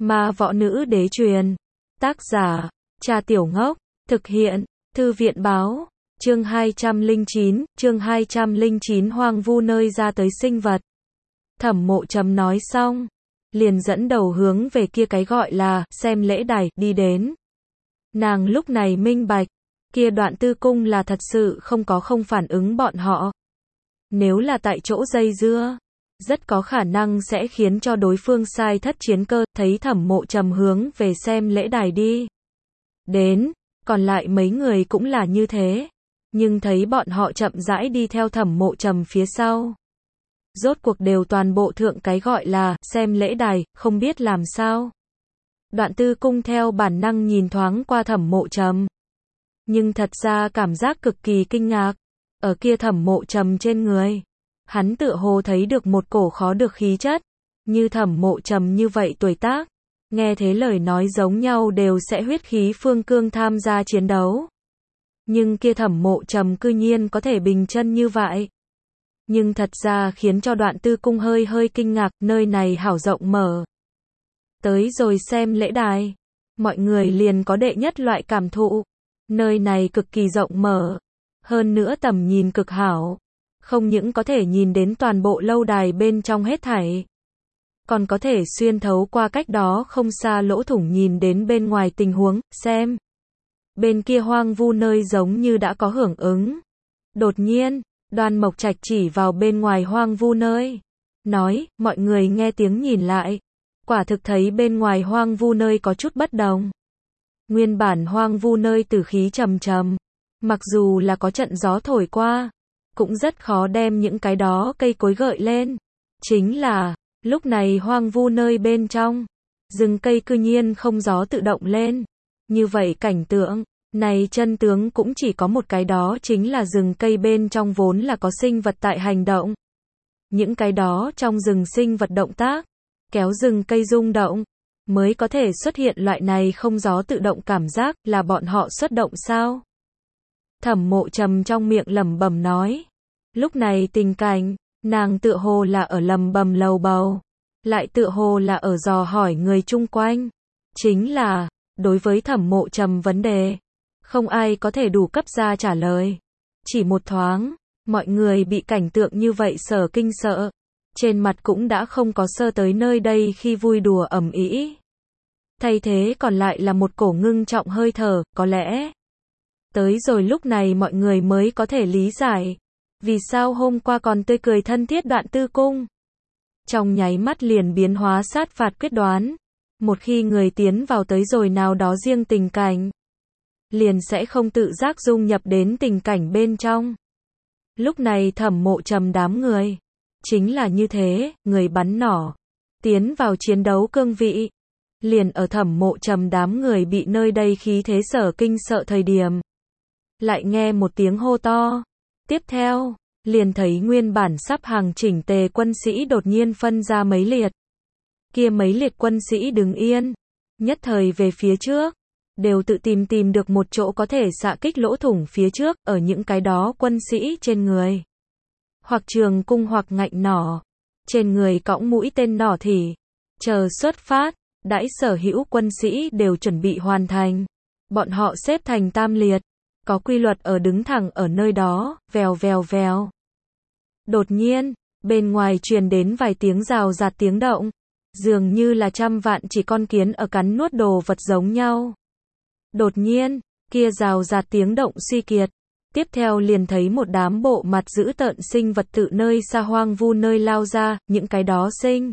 Ma võ nữ đế truyền. Tác giả, Trà Tiểu Ngốc. Thực hiện, Thư viện báo. Chương 209, hoang vu nơi ra tới sinh vật. Thẩm Mộ Trầm nói xong, liền dẫn đầu hướng về kia cái gọi là xem lễ đài đi đến. Nàng lúc này minh bạch, kia Đoạn Tư Cung là thật sự không phản ứng bọn họ. Nếu là tại chỗ dây dưa, rất có khả năng sẽ khiến cho đối phương sai thất chiến cơ. Thấy Thẩm Mộ Trầm hướng về xem lễ đài đi đến, còn lại mấy người cũng là như thế, nhưng thấy bọn họ chậm rãi đi theo Thẩm Mộ Trầm phía sau, rốt cuộc đều toàn bộ thượng cái gọi là xem lễ đài, không biết làm sao. Đoạn Tư Cung theo bản năng nhìn thoáng qua Thẩm Mộ Trầm, nhưng thật ra cảm giác cực kỳ kinh ngạc, ở kia Thẩm Mộ Trầm trên người, hắn tựa hồ thấy được một cổ khó được khí chất, như Thẩm Mộ Trầm như vậy tuổi tác, nghe thế lời nói giống nhau đều sẽ huyết khí phương cương tham gia chiến đấu. Nhưng kia Thẩm Mộ Trầm cư nhiên có thể bình chân như vậy. Nhưng thật ra khiến cho Đoạn Tư Cung hơi kinh ngạc, nơi này hảo rộng mở. Tới rồi xem lễ đài, mọi người liền có đệ nhất loại cảm thụ. Nơi này cực kỳ rộng mở, hơn nữa tầm nhìn cực hảo. Không những có thể nhìn đến toàn bộ lâu đài bên trong hết thảy, còn có thể xuyên thấu qua cách đó không xa lỗ thủng nhìn đến bên ngoài tình huống, xem. Bên kia hoang vu nơi giống như đã có hưởng ứng. Đột nhiên, Đoan Mộc Trạch chỉ vào bên ngoài hoang vu nơi, nói, mọi người nghe tiếng nhìn lại. Quả thực thấy bên ngoài hoang vu nơi có chút bất đồng. Nguyên bản hoang vu nơi tử khí trầm trầm, mặc dù là có trận gió thổi qua, cũng rất khó đem những cái đó cây cối gợi lên. Chính là, lúc này hoang vu nơi bên trong, rừng cây cư nhiên không gió tự động lên. Như vậy cảnh tượng, này chân tướng cũng chỉ có một cái, đó chính là rừng cây bên trong vốn là có sinh vật tại hành động. Những cái đó trong rừng sinh vật động tác, kéo rừng cây rung động, mới có thể xuất hiện loại này không gió tự động cảm giác, là bọn họ xuất động sao? Thẩm Mộ Trầm trong miệng lẩm bẩm nói. Lúc này tình cảnh, nàng tựa hồ là ở lẩm bẩm lầu bầu, lại tựa hồ là ở dò hỏi người chung quanh. Chính là, đối với Thẩm Mộ Trầm vấn đề, không ai có thể đủ cấp ra trả lời. Chỉ một thoáng, mọi người bị cảnh tượng như vậy sở kinh sợ. Trên mặt cũng đã không có sơ tới nơi đây khi vui đùa ầm ĩ. Thay thế còn lại là một cổ ngưng trọng hơi thở, có lẽ. Tới rồi lúc này mọi người mới có thể lý giải. Vì sao hôm qua còn tươi cười thân thiết Đoạn Tư Cung. Trong nháy mắt liền biến hóa sát phạt quyết đoán. Một khi người tiến vào tới rồi nào đó riêng tình cảnh, liền sẽ không tự giác dung nhập đến tình cảnh bên trong. Lúc này Thẩm Mộ Trầm đám người, chính là như thế, người bắn nỏ, tiến vào chiến đấu cương vị. Liền ở Thẩm Mộ Trầm đám người bị nơi đây khí thế sở kinh sợ thời điểm, lại nghe một tiếng hô to. Tiếp theo, liền thấy nguyên bản sắp hàng chỉnh tề quân sĩ đột nhiên phân ra mấy liệt. Kia mấy liệt quân sĩ đứng yên, nhất thời về phía trước, đều tự tìm được một chỗ có thể xạ kích lỗ thủng phía trước, ở những cái đó quân sĩ trên người. Hoặc trường cung hoặc ngạnh nỏ, trên người cõng mũi tên nỏ thì, chờ xuất phát, đãi sở hữu quân sĩ đều chuẩn bị hoàn thành. Bọn họ xếp thành tam liệt, có quy luật ở đứng thẳng ở nơi đó, vèo vèo vèo. Đột nhiên, bên ngoài truyền đến vài tiếng rào rạt tiếng động, dường như là trăm vạn chỉ con kiến ở cắn nuốt đồ vật giống nhau. Đột nhiên, kia rào rạt tiếng động suy kiệt. Tiếp theo liền thấy một đám bộ mặt dữ tợn sinh vật tự nơi xa hoang vu nơi lao ra, những cái đó sinh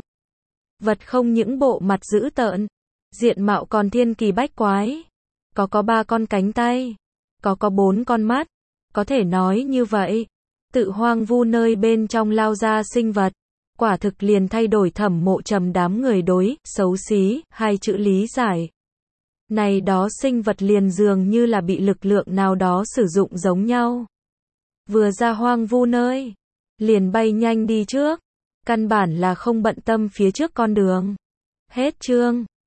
vật không những bộ mặt dữ tợn, diện mạo còn thiên kỳ bách quái. Có 3 con cánh tay, có 4 con mắt, có thể nói như vậy. Tự hoang vu nơi bên trong lao ra sinh vật, quả thực liền thay đổi Thẩm Mộ Trầm đám người đối xấu xí hai chữ lý giải. Này đó sinh vật liền dường như là bị lực lượng nào đó sử dụng giống nhau. Vừa ra hoang vu nơi, liền bay nhanh đi trước, căn bản là không bận tâm phía trước con đường. Hết chương.